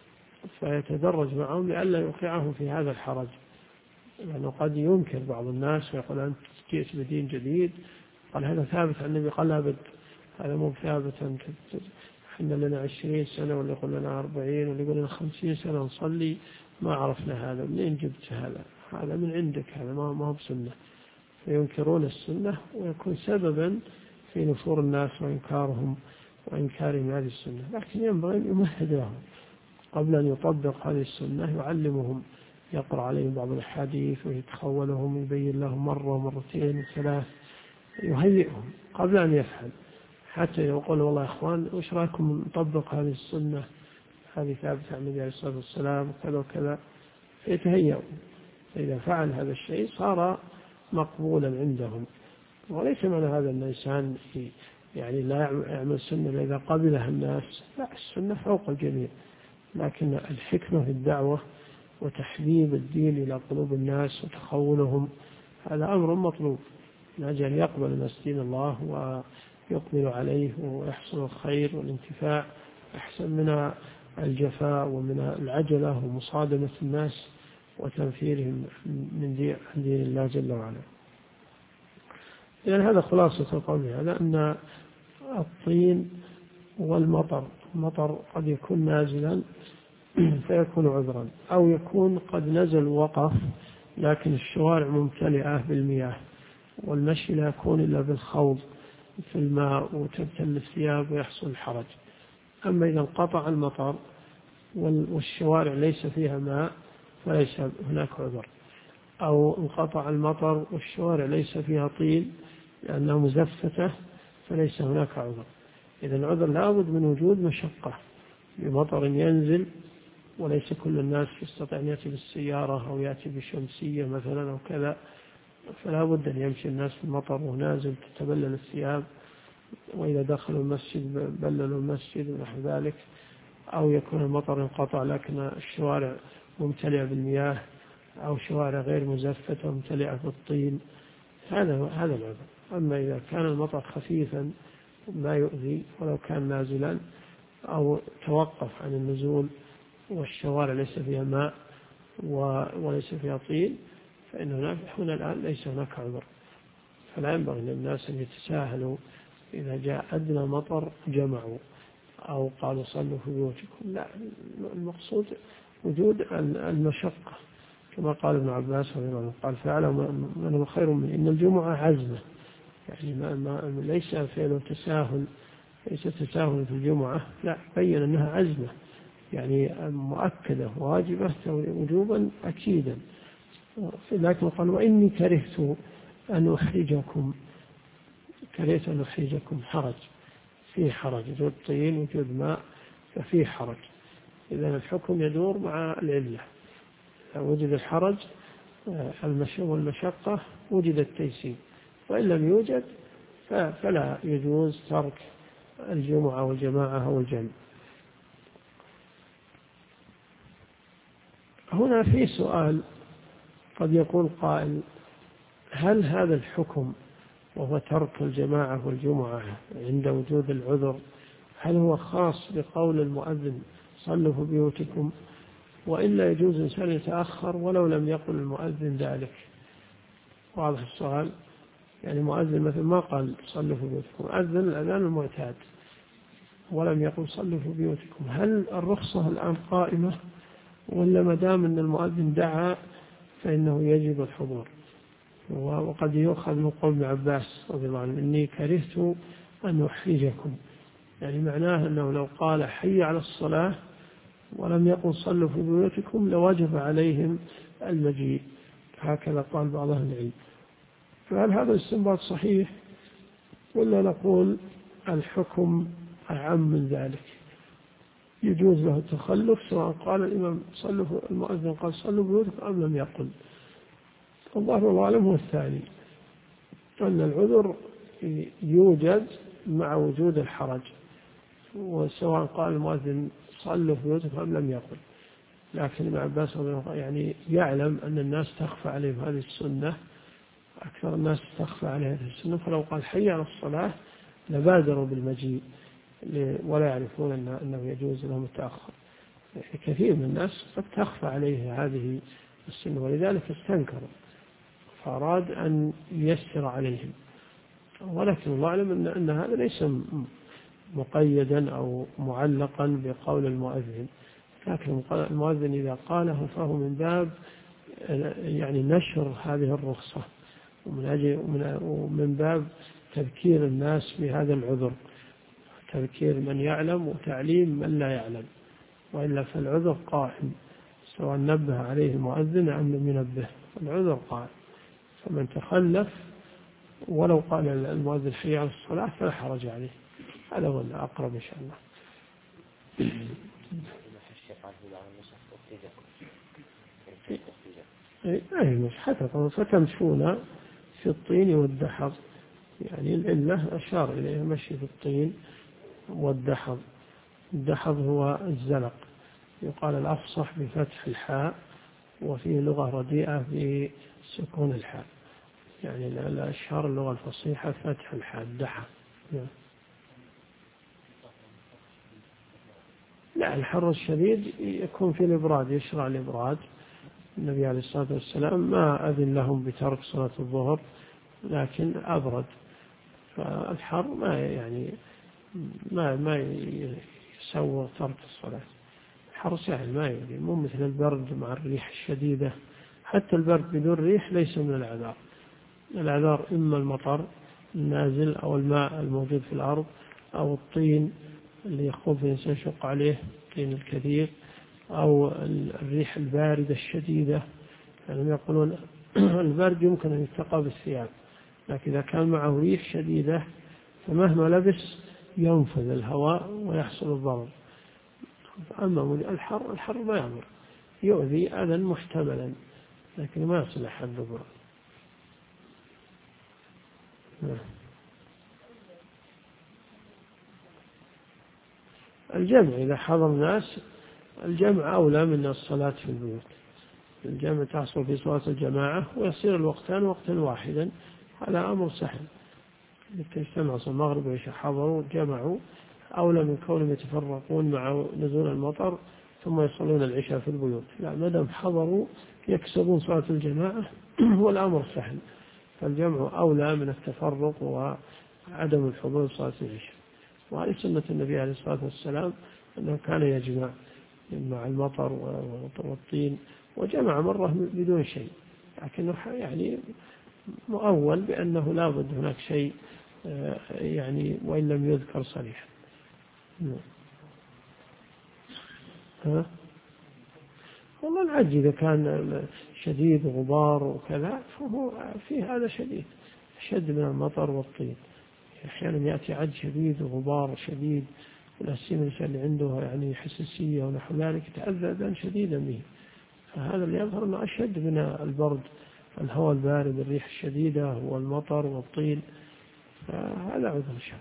فيتدرج معهم لئلا يوقعهم في هذا الحرج، لأنه قد ينكر بعض الناس ويقول أنت جئت بدين جديد، قال هذا ثابت عن النبي، قال لا بد هذا مو ثابت، احنا لنا 20 سنة واللي يقول لنا 40 واللي يقول لنا 50 سنة نصلي ما عرفنا هذا، منين جبت هذا من عندك، هذا ما هو بسنة، فينكرون السنة ويكون سببا في نفور الناس وإنكارهم وإنكارهم هذه السنة. لكن ينبغي أن يمهد لهم قبل أن يطبق هذه السنة، يعلمهم، يقرأ عليهم بعض الحديث ويتخولهم، يبين لهم مرة ومرتين وثلاث، يهيئهم قبل أن يفعل، حتى يقول والله يا إخوان وش رأيكم نطبق هذه السنة، هذه ثابتة عن النبي عليه الصلاة والسلام وكذا وكذا، فيتهيئون. فإذا فعل هذا الشيء صار مقبولا عندهم. وليس معنى هذا أن الإنسان يعني لا يعمل سنة إذا قبلها الناس، لا، السنة فوق الجميع، لكن الحكمة في الدعوة وتحبيب الدين إلى قلوب الناس وتخولهم هذا أمر مطلوب، من أجل أن يقبل الناس دين الله ويقبل عليه ويحصل الخير والانتفاع أحسن من الجفاء ومن العجلة ومصادمة الناس وتنفيرهم من دين الله جل وعلا. يعني هذا خلاصة القول هذا، أن الطين والمطر، المطر قد يكون نازلا فيكون عذرا، أو يكون قد نزل وقف لكن الشوارع ممتلئة بالمياه، والمشي لا يكون إلا بالخوض في الماء وتبتل الثياب ويحصل الحرج. أما إذا انقطع المطر والشوارع ليس فيها ماء فليس هناك عذر، أو انقطع المطر والشوارع ليس فيها طين لأنها مزفتة فليس هناك عذر. إذا العذر لابد من وجود مشقة بمطر ينزل، وليس كل الناس يستطيع أن يأتي بالسيارة أو يأتي بشمسية مثلا أو كذا، فلا بد أن يمشي الناس في المطر ونازل تتبلل الثياب، وإذا دخلوا المسجد بللوا المسجد ونحو ذلك، أو يكون المطر انقطع لكن الشوارع ممتلئة بالمياه، أو شوارع غير مزفتة وممتلئة بالطين، هذا العذر. أما إذا كان المطر خفيفا ما يؤذي ولو كان نازلا، أو توقف عن النزول والشوارع ليس فيها ماء وليس فيها طين، فإن هنا الآن ليس هناك عذر. فلا ينبغي للناس أن يتساهلوا إذا جاء أدنى مطر جمعوا أو قالوا صلوا في بيوتكم، لا، المقصود وجود المشقة، كما قال ابن عباس رضي الله عنه قال فعلا من هو خير من إن الجمعة عزمة، يعني ليس فعل تساهل، ليس تساهل في الجمعة، لا، بين أنها عزمة يعني مؤكدة واجبة وجوبا أكيدا. لكن قال وإني كرهت أن أحرجكم، كرهت أن أحرجكم، حرج، فيه حرج، وجود طين وجود ماء ففيه حرج. إذا الحكم يدور مع العلة، وجد الحرج والمشقة وجد التيسير، وإن لم يوجد فلا يجوز ترك الجمعة والجماعة والجمع. هنا في سؤال قد يقول قائل: هل هذا الحكم وهو ترك الجماعة والجمعة عند وجود العذر هل هو خاص بقول المؤذن صلوا في بيوتكم، وإلا يجوز إنسان يتأخر ولو لم يقل المؤذن ذلك؟ واضح السؤال؟ يعني المؤذن مثل ما قال صلوا في بيوتكم، أذن الأذان المعتاد ولم يقل صلوا في بيوتكم، هل الرخصة الآن قائمة، ولا ما دام أن المؤذن دعا فإنه يجب الحضور؟ وقد يؤخذ من قول ابن عباس رضي الله عنه: إني كرهت أن أحرجكم، يعني معناه أنه لو قال حي على الصلاة ولم يقل صلوا في بيوتكم لوجب عليهم المجيء، هكذا قال بعض أهل العلم. فهل هذا الاستنباط صحيح، ولا نقول الحكم أعم من ذلك، يجوز له التخلف سواء قال الإمام صلوا المؤذن قال صلوا بيوتكم أم لم يقل؟ الله أعلم هو الثاني، أن العذر يوجد مع وجود الحرج، وسواء قال المؤذن صلوا في بيوتكم أم لم يقل. لكن ابن عباس يعني يعلم أن الناس تخفى عليهم هذه السنة، أكثر الناس تخفى عليه هذه السنة، فلو قال حي على الصلاة لبادروا بالمجيء ولا يعرفون أنه يجوز لهم التأخر. كثير من الناس قد تخفى عليه هذه السنة ولذلك استنكروا، فأراد أن ييسر عليهم. ولكن الله أعلم أن هذا ليس مقيدا أو معلقا بقول المؤذن، لكن المؤذن إذا قاله فهو من باب يعني نشر هذه الرخصة، ومن باب تذكير الناس بهذا العذر، تذكير من يعلم وتعليم من لا يعلم، وإلا فالعذر قائم سواء نبه عليه المؤذن أم لم ينبه، العذر قائم. فمن تخلف ولو قال المؤذن حي على الصلاة فلا حرج عليه، هذا هو الأقرب إن شاء الله. حتى فتمشون في الطين والدحض، يعني العلة أشار إليه مشي في الطين والدحض. الدحض هو الزلق، يقال الأفصح بفتح الحاء، وفيه لغة رديئة بسكون الحاء، يعني الأشهر اللغة الفصيحة فتح الحاء الدحض. لا، الحر الشديد يكون في الإبراد، يشرع الإبراد. النبي عليه الصلاة والسلام ما أذن لهم بترك صلاة الظهر لكن أبرد، فالحر ما يسوى ترك الصلاة. الحر سهل ما يؤذي، مو مثل البرد مع الريح الشديدة حتى البرد بدون ريح ليس من الأعذار. الأعذار إما المطر النازل أو الماء الموجود في الأرض أو الطين اللي يخوف الإنسان يشق عليه الطين الكثير أو الريح الباردة الشديدة. يعني يقولون البرد يمكن أن يتقى بالثياب، لكن إذا كان معه ريح شديدة فمهما لبس ينفذ الهواء ويحصل الضرر. أما الحر ما يضر، يؤذي أذى محتملا لكن ما يصلح الضرر. الجمع إذا حضر الناس الجمع أولى من الصلاة في البيوت. الجمع تحصل في صلاة الجماعة ويصير الوقتان وقتا واحدا، هذا أمر سهل. يجتمع المغرب والعشاء حضروا جمعوا أولى من كونهم يتفرقون مع نزول المطر ثم يصلون العشاء في البيوت. لا، ما دام حضروا يكسبون صلاة الجماعة والأمر سهل، فالجمع أولى من التفرق وعدم الحضور صلاة العشاء. وهذه سنة النبي عليه الصلاة والسلام أنه كان يجمع مع المطر والطين، وجمع مرة بدون شيء، لكنه يعني مؤول بأنه لا بد هناك شيء يعني وإن لم يذكر صريحا. والله العج إذا كان شديد غبار وكذا فهو في هذا شديد أشد من المطر والطين. أحيانا يأتي عج شديد وغبار شديد والأسيم اللي عنده يعني حساسية ونحو ذلك يتأذى أذى شديدا به، فهذا اللي يظهر أنه أشد من البرد، الهواء البارد الريح الشديدة والمطر والطين، فهذا عذر شاق.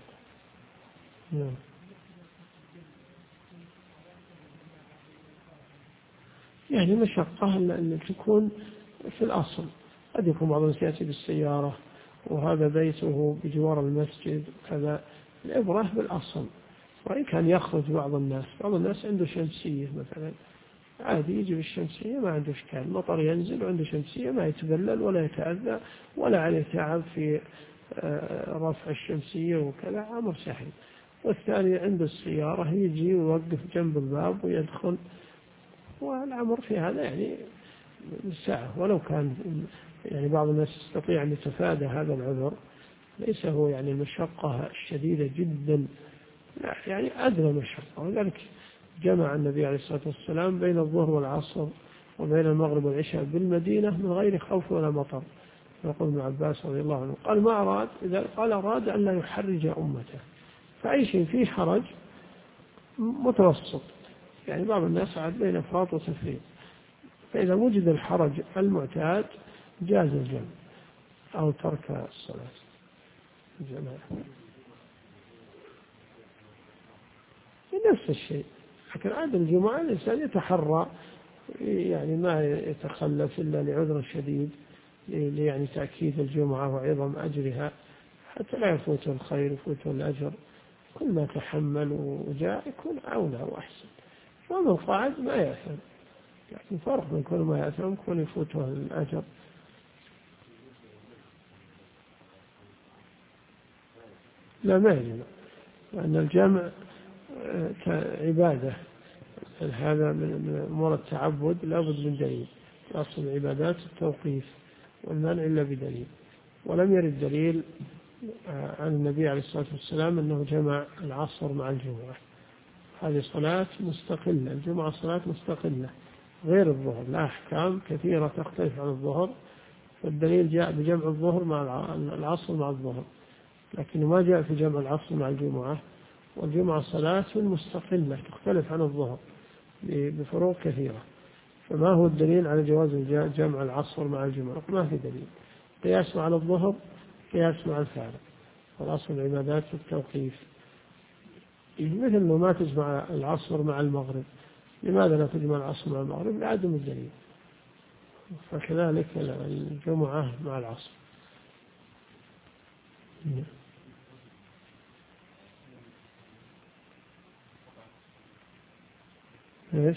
يعني مشقة اللي تكون في الأصل. قد يكون بعض الناس يأتي بالسيارة وهذا بيته بجوار المسجد وكذا، العبرة بالأصل. وإن كان يخرج بعض الناس عنده شمسية مثلا عادي يجي بالشمسية ما عنده إشكال، مطر ينزل وعنده شمسية ما يتبلل ولا يتأذى ولا عليه تعب في رفع الشمسية وكذا، أمر سهل. والثاني عنده السيارة يجي ويوقف جنب الباب ويدخل، والأمر في هذا يعني ساعة. ولو كان يعني بعض الناس يستطيع أن يتفادى هذا العذر، ليس هو يعني المشقة الشديدة جدا، لا يعني أدنى مشقة. ولذلك جمع النبي عليه الصلاة والسلام بين الظهر والعصر وبين المغرب والعشاء بالمدينة من غير خوف ولا مطر. يقول ابن عباس رضي الله عنه قال ما أراد، إذا قال أراد أن لا يحرج أمته، فأي شيء فيه حرج متوسط، يعني بعض الناس عاد بين إفراط وتفريط، فإذا وجد الحرج المعتاد جاز الجمع أو ترك الصلاة الجماعة نفس الشيء. لكن عاد الجمعة الإنسان يتحرى يعني ما يتخلف إلا لعذر شديد، يعني تأكيد الجمعة وعظم أجرها حتى لا يفوته الخير يفوته الأجر. كل ما تحمل وجاء يكون أولى وأحسن. ومن قاعد ما يأثم، لكن فرق من كل ما يأثم كل يفوته الأجر. لا ما يجب، لأن الجمع عبادة، هذا من أمور التعبد لا بد من دليل. أصل العبادات التوقيف والمنع إلا بدليل، ولم يرد دليل عن النبي عليه الصلاة والسلام أنه جمع العصر مع الجمعة. هذه صلاة مستقلة، الجمعة صلاة مستقلة غير الظهر، لا أحكام كثيرة تختلف عن الظهر، والدليل جاء بجمع الظهر مع العصر مع الظهر، لكن ما جاء في جمع العصر مع الجمعة. والجمعة صلاة مستقلة تختلف عن الظهر بفروق كثيرة، فما هو الدليل على جواز جمع العصر مع الجمعة؟ ما في دليل. قياس مع الظهر قياس مع الفارق، والأصل العبادات التوقيف. مثل أنه ما تجمع العصر مع المغرب، لماذا لا تجمع العصر مع المغرب؟ لعدم الدليل. فكذلك الجمعة مع العصر. ايش؟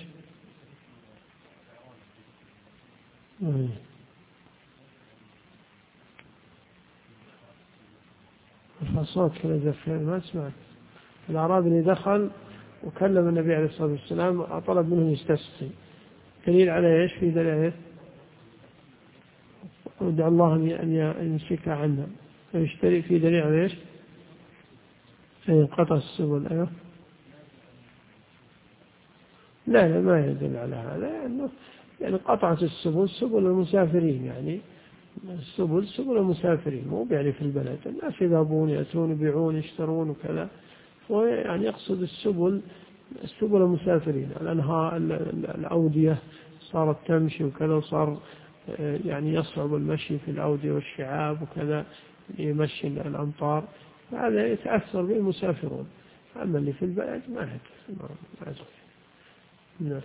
الصوت كذا زفير ما سمعت. الأعرابي اللي دخل وكلم النبي عليه الصلاة والسلام طلب منه يستسقي، دليل على ايش؟ في دليل ودع الله أن يمسك عنا، فيشتري في دليل على إيش؟ قطع السبل. أيوه. لا ما يدل على هذا، يعني قطعت السبل سبل المسافرين، يعني سبل المسافرين، مو يعني في البلد. الناس يذهبون يأتون يبيعون يشترون وكذا، ويعني يقصد السبل المسافرين. الأنهار الأودية صارت تمشي وكذا، وصار يعني يصعب المشي في الأودية والشعاب وكذا، يمشي الأمطار، هذا يتأثر به المسافرون. أما اللي في البلد ما يتأثر. نعم.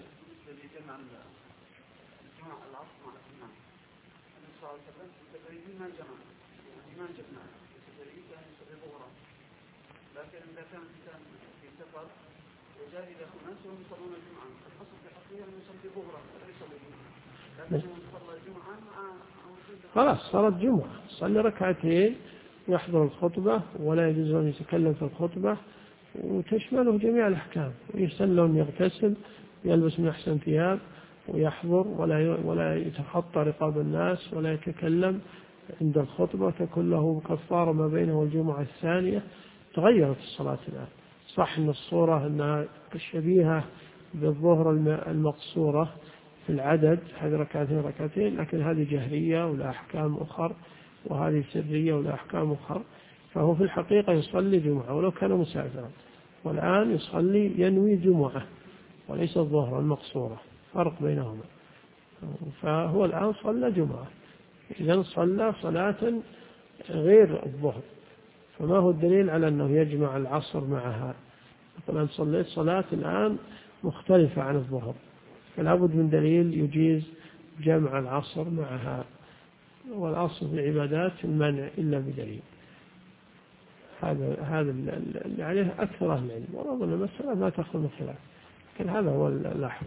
لكن إذا كان في سفر وجاء إلى أناس وهم يصلون الجمعة، الأصل في حقيقة أن يصلي ظهرا ولا يصلي جمعة، لكنه صلى الجمعة خلاص صارت جمعة، صلي ركعتين ويحضر الخطبة ولا يجوز أن يتكلم في الخطبة، وتشمله جميع الأحكام، ويسلم يغتسل ويلبس من أحسن ثياب ويحضر ولا يتخطى رقاب الناس ولا يتكلم عند الخطبة، تكون له كفارة ما بينه والجمعة الثانية. تغيرت الصلاة الآن، صح أن الصورة أنها شبيهة بالظهر المقصورة في العدد، هذه ركعتين، لكن هذه جهرية ولا أحكام أخر، وهذه سرية ولا أحكام أخر. فهو في الحقيقة يصلي جمعة ولو كان مسافرا، والآن يصلي ينوي جمعة وليس الظهر المقصورة، فرق بينهما. فهو الآن صلى جمعة، إذن صلى صلاة غير الظهر، فما هو الدليل على أنه يجمع العصر معها؟ مثلا صليت صلاة الآن مختلفة عن الظهر، فلا بد من دليل يجيز جمع العصر معها، والأصل في العبادات المنع إلا بدليل. هذا اللي عليه أكثر أهل العلم، ورغم المسألة ما تخلو من خلاف، لكن هذا هو الأحوط.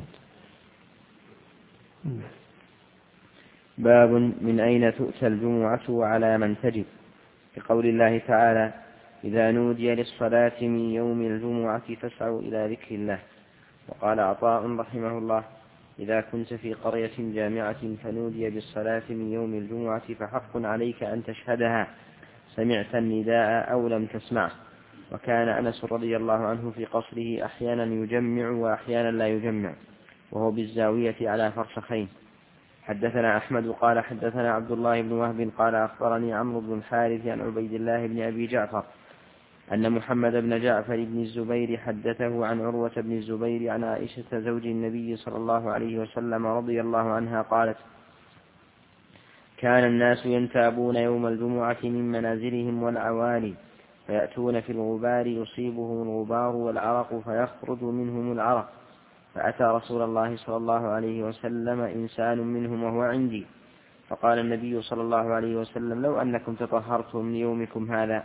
باب من أين تؤتى الجمعة وعلى من تجب، بقول الله تعالى: إذا نودي للصلاة من يوم الجمعة فاسعوا إلى ذكر الله. وقال عطاء رحمه الله: إذا كنت في قرية جامعة فنودي بالصلاة من يوم الجمعة فحق عليك أن تشهدها، سمعت النداء أو لم تسمعه. وكان أنس رضي الله عنه في قصره أحيانا يجمع وأحيانا لا يجمع، وهو بالزاوية على فرسخين. حدثنا أحمد قال حدثنا عبد الله بن وهب قال أخبرني عمرو بن الحارث عن عبيد الله بن أبي جعفر أن محمد بن جعفر بن الزبير حدثه عن عروة بن الزبير عن عائشة زوج النبي صلى الله عليه وسلم رضي الله عنها قالت: كان الناس ينتابون يوم الجمعة من منازلهم والعوالي، فيأتون في الغبار يصيبهم الغبار والعرق فيخرج منهم العرق، فأتى رسول الله صلى الله عليه وسلم إنسان منهم وهو عندي، فقال النبي صلى الله عليه وسلم: لو أنكم تطهرتم من يومكم هذا.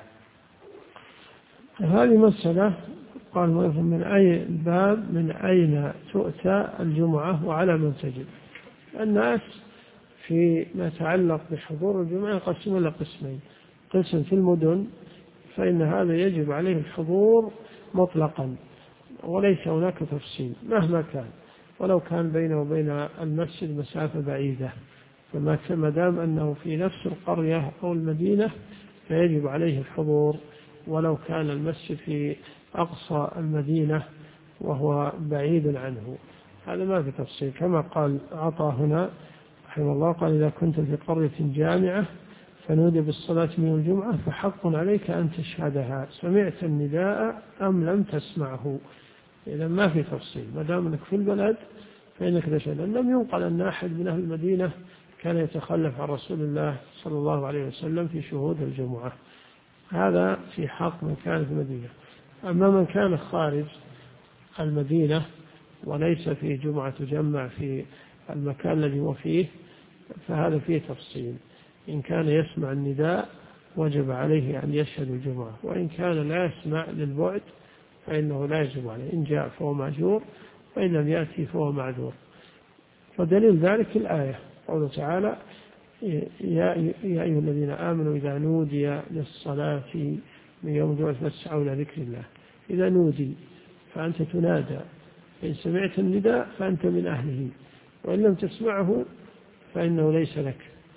هذه مسألة قال من أي باب من أين تؤتى الجمعة وعلى من تجب. الناس فيما يتعلق بحضور الجمعة يقسم إلى قسمين: قسم في المدن فإن هذا يجب عليه الحضور مطلقا وليس هناك تفصيل مهما كان، ولو كان بينه وبين المسجد مسافة بعيدة، فما دام أنه في نفس القرية أو المدينة فيجب عليه الحضور ولو كان المسجد في أقصى المدينة وهو بعيد عنه. هذا ما في تفصيل، كما قال عطاء هنا رحمه الله قال: إذا كنت في قرية جامعة فنودي بالصلاة من الجمعة فحق عليك أن تشهدها، سمعت النداء أم لم تسمعه. إذا ما في تفصيل، ما دام أنك في البلد فإنك تشهد. لم ينقل أن أحد من أهل المدينة كان يتخلف عن رسول الله صلى الله عليه وسلم في شهود الجمعة، هذا في حق من كان في المدينة. أما من كان خارج المدينة وليس في جمعة تجمع في المكان الذي هو فيه فهذا فيه تفصيل. إن كان يسمع النداء وجب عليه أن يشهد الجمعة، وإن كان لا يسمع للبعد فإنه لا يجب عليه، إن جاء فهو مأجور وإن لم يأتي فهو معذور. ودليل ذلك الآية قوله تعالى: يا أيها الذين آمنوا إذا نودي للصلاة من يوم الجمعة فاسعوا إلى ذكر الله. إذا نودي فأنت تنادى، فإن سمعت النداء فأنت من أهله، وإن لم تسمعه فإنه ليس لك.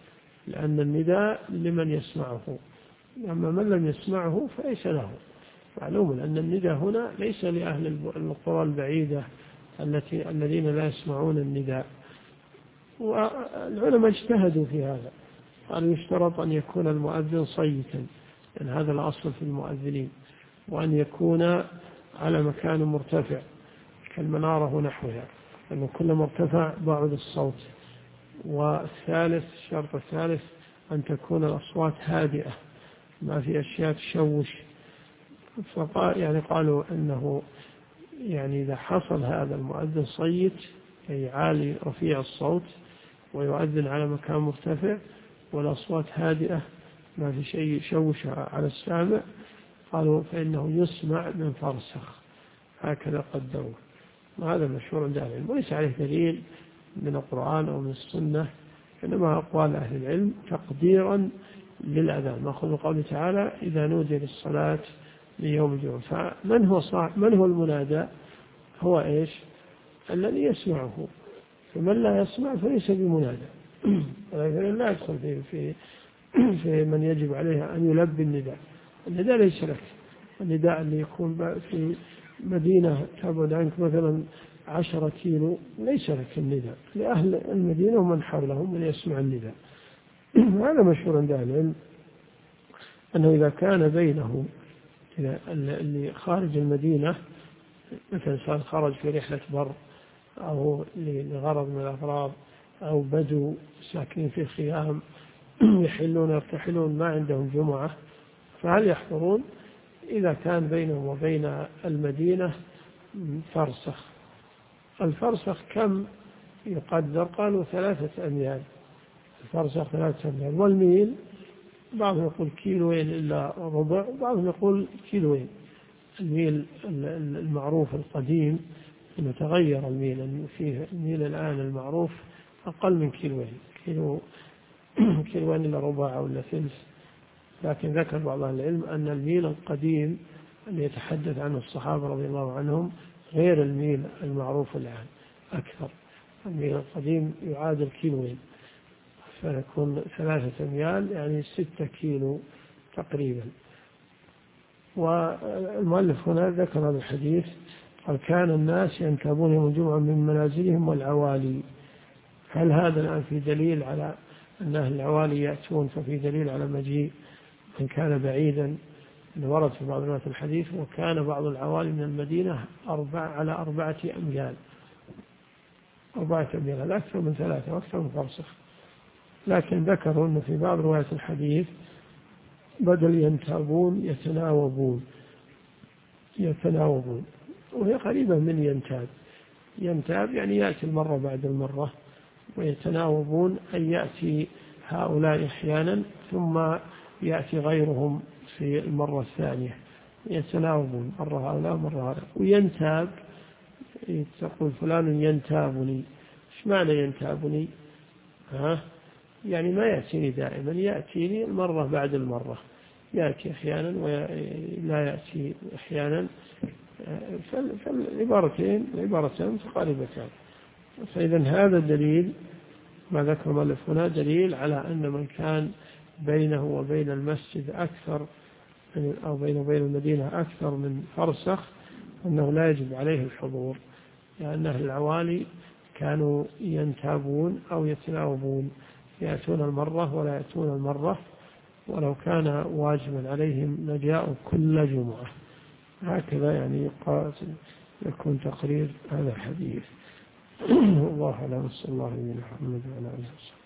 لأن النداء لمن يسمعه، أما من لم يسمعه فليس له. معلوم أن النداء هنا ليس لأهل القرى البعيدة الذين لا يسمعون النداء. والعلماء اجتهدوا في هذا، قالوا يشترط أن يكون المؤذن صيتا، لأن هذا الأصل في المؤذنين، وأن يكون على مكان مرتفع كالمنارة ونحوها، لأن كل مرتفع بعد الصوت. والثالث، الشرط الثالث أن تكون الأصوات هادئة، ما في أشياء تشوش. قالوا أنه إذا حصل هذا المؤذن صيت، أي عالي رفيع الصوت، ويؤذن على مكان مرتفع والأصوات هادئة ما في شيء يشوش على السامع، قالوا فإنه يسمع من فرسخ، هكذا قدروا. وهذا مشهور عند أهل العلم، وليس عليه دليل من القرآن أو من السنة، إنما أقوال أهل العلم تقديرا للأذان، مأخوذ من قوله تعالى إذا نودي للصلاة ليوم الجمعة. فمن هو المنادى؟ هو إيش؟ الذي يسمعه. فمن لا يسمع فليس بمنادى. ولكن لا يدخل في من يجب عليه أن يلبي النداء. النداء ليس لك. النداء اللي يكون في مدينة تبعد عنك مثلا 10 كيلو ليس لك النداء، لأهل المدينة ومن حولهم من يسمع النداء. هذا مشهور عند أهل العلم أنه إذا كان بينه اللي خارج المدينة، مثلا إنسان خرج في رحلة بر أو لغرض من الأغراض، أو بدو ساكنين في خيام يرتحلون ما عندهم جمعة، فهل يحضرون؟ إذا كان بينهم وبين المدينة فرسخ. الفرسخ كم يقدر؟ قالوا 3 أميال. الفرسخ 3 أميال، والميل بعضهم يقول 2 كيلو إلا ربع، وبعضهم يقول 2 كيلو. الميل المعروف القديم إنه تغير الميل، أنه فيه الميل الآن المعروف أقل من 2 كيلو، 2 كيلو إلا ربع أو إلا ثلث. لكن ذكر بعض أهل العلم أن الميل القديم اللي يتحدث عنه الصحابة رضي الله عنهم غير الميل المعروف الآن، أكثر. الميل القديم يعادل 2 كيلو، فيكون 3 أميال يعني 6 كيلو تقريبا. والمؤلف هنا ذكر هذا الحديث، قال كان الناس ينكبون يوم الجمعة من منازلهم والعوالي. هل هذا الآن في دليل على أن أهل العوالي يأتون؟ ففي دليل على مجيء من كان بعيدا، ورد في بعض روايات الحديث وكان بعض العوالي من المدينة على 4 أميال. 4 أميال هذا أكثر من 3 وأكثر من فرسخ. لكن ذكروا أنه في بعض روايات الحديث بدل ينتابون يتناوبون، وهي قريبة من ينتاب يعني يأتي المرة بعد المرة، ويتناوبون أن يأتي هؤلاء أحيانا ثم يأتي غيرهم في المرة الثانية، يتناوبون مرة هؤلاء مرة هؤلاء. وينتاب، تقول فلان ينتابني، إيش معنى ينتابني؟ يعني ما يأتيني دائما، يأتيني المرة بعد المرة، يأتي أحيانا ولا يأتي أحيانا. فالعبارتين متقاربتان. فإذا هذا دليل ما ذكر المؤلف هنا، دليل على أن من كان بينه وبين المسجد أكثر أو بينه وبين المدينة أكثر من فرسخ أنه لا يجب عليه الحضور، لأن أهل العوالي كانوا ينتابون أو يتناوبون، يأتون المرة ولا يأتون المرة، ولو كان واجبا عليهم لجاءوا كل جمعة. هكذا يعني يكون تقرير هذا الحديث. الله أعلم، صلى الله عليه وسلم.